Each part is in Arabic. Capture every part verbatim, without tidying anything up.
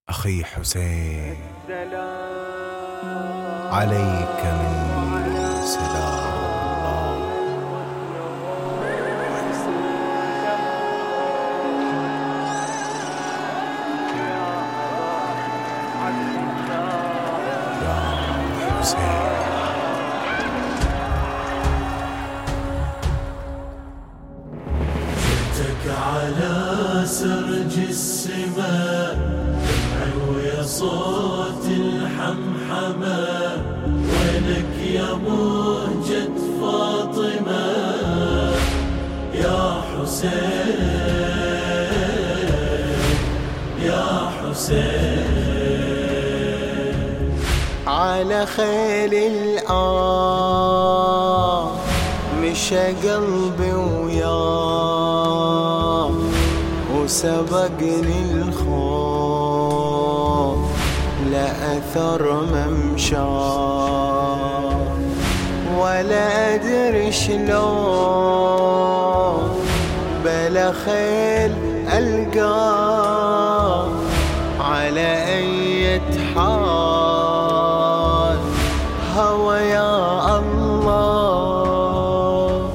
أخي حسين، عليك مني سلام الله. يا حسين، جئتك على سرج السماء ويا صوت الحمحمة، وينك يا مهجة فاطمة يا حسين يا حسين. على خيل الآه مشى قلبي وياه، وسبقني الخوف لأثر ممشاه، ولا أدري شلون بلا خيل ألقاه، على أية حال هوى يا الله.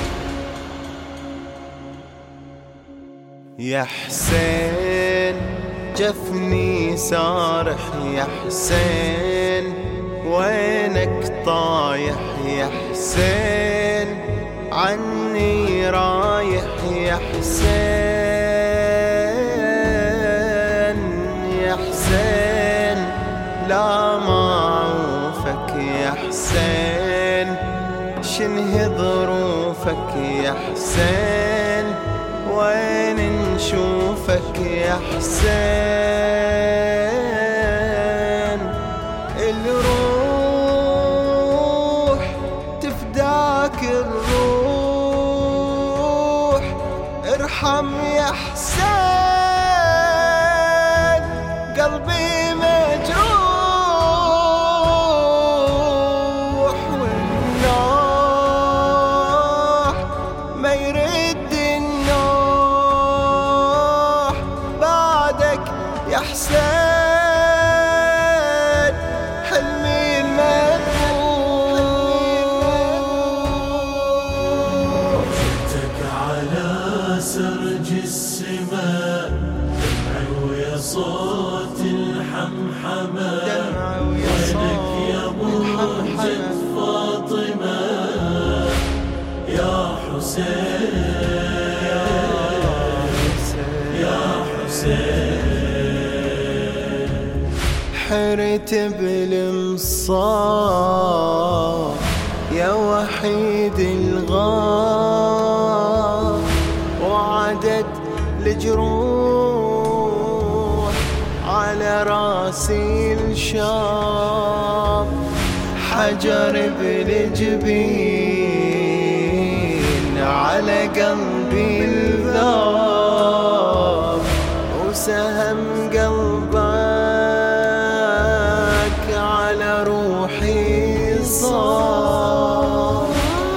يا حسين جفني سارح، يا حسين وينك طايح، يا حسين عني رايح، يا حسين يا حسين لا ما أعوفك، يا حسين شنه ظروفك، يا حسين وين نشوفك، يا حسين. الروح تفداك الروح، ارحم يا حسين قلبي مجروح، والنوح ما يرد النوح بعدك يا حسين، حلمي المذبوح. جئتك على سرج السماء ويا صوت الحمحمة، وينك يا مهجة فاطمة يا حسين يا حسين. حرت بالمصاب يا وحيد الغار، وعدد الجروح على راسي الشاب، حجر بالجبين على قلبي الذاب، وسهم قلبك على روحي صار.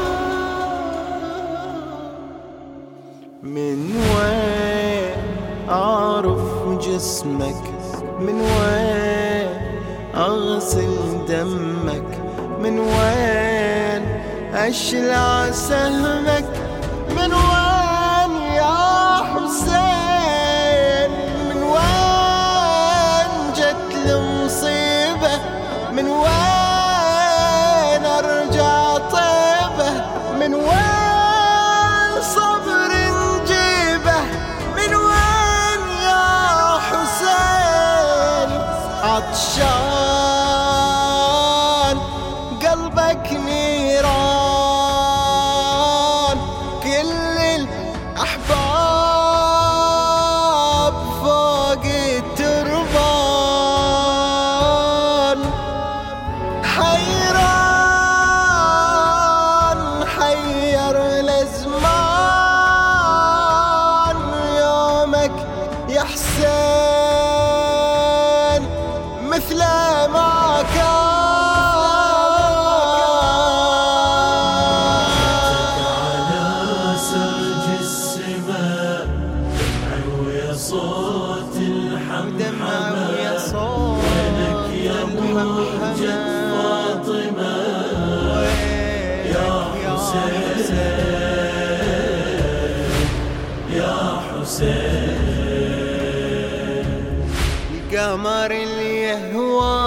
من وين أعرف جسمك، من وين أغسل دمك، من وين أشلع سهمك، من وين يا حسين، من وين جت المصيبة، من وين أرجع طيبة، من وين صبر نجيبه، من وين يا حسين. عطشان قلبك نيران، كل الأحباب فوق التربان، حيران حير الأزمان يومك يا حسين مثل ما كان. على سرج السماء ويا صوت الحمحمة، قمر اليهوى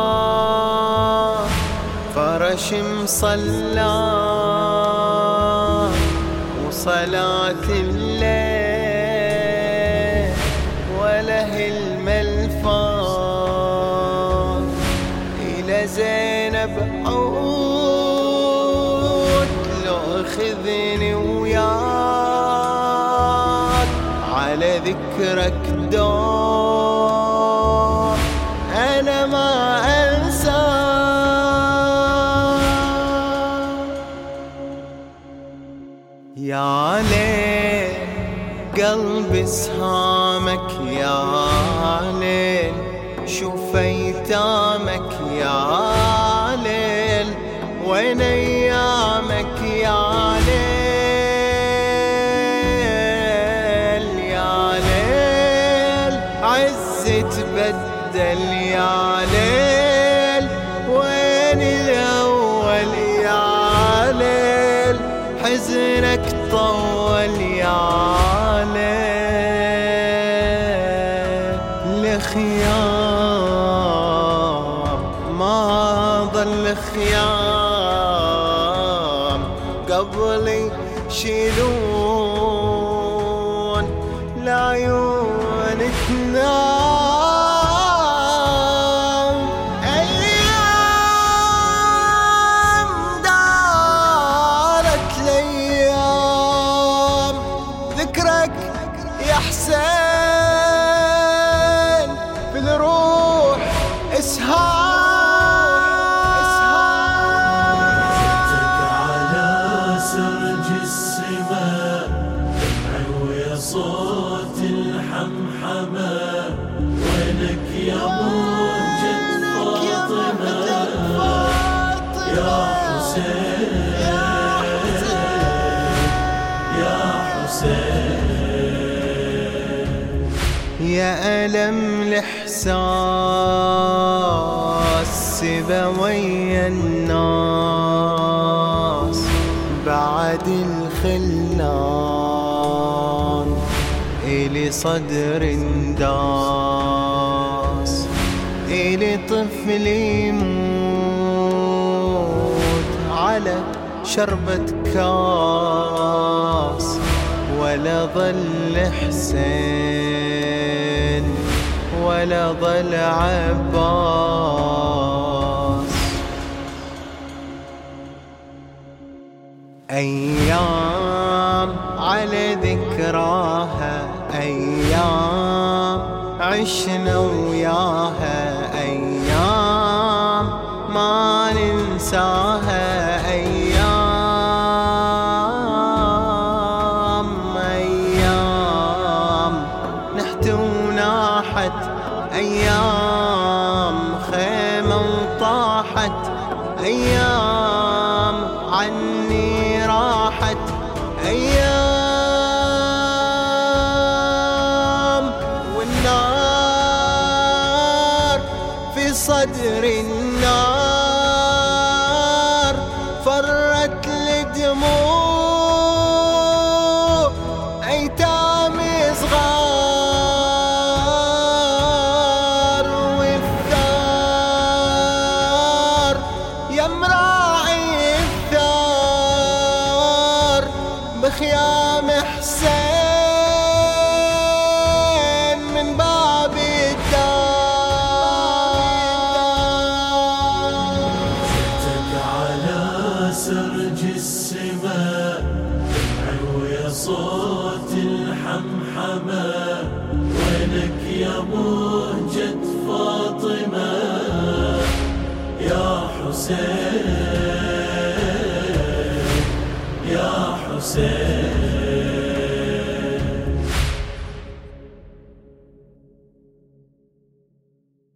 فرش مصلى وصلاة الليل وله الملفات إلى زينب عود لو خذني وياك على ذكرك دور أنا ما أنسى. يا ليل قلبي سهامك يا ليل شوف ايتامك يا ليل وين ايامك يا ليل يا ليل عز تبدل يا ليل وين الاول يا ليل حزنك طول يا ليل الخيام ما ظل خيام قبلي شيلون العيون تنام ايام دارت الايام ذكرك يا حسين في الروح اسهام. جئتك على سرج السماء دمع ويا صوت الحمحمة وينك يا موجة فاطمة يا حسين يا حسين. يا ألم الإحساس سبوي الناس بعد الخلان إلي صدر داس إلي طفل يموت على شربة كاس ولا ظل حسين ولا ظل عباس. أيام على ذكراها أيام عشنا وياها أيام ما ننساها أيام أيام نحت وناحت أيام خيمة وطاحت أيام عني راحت أيام والنار في صدر النار فرت لدموع أيتام صغار والثار يا مراعي الثار بخيام حسين من باب الدار. جئتك على سرج السماء دمع ويا صوت الحمحمة وينك يا موجة فاطمة يا حسين يا حسين.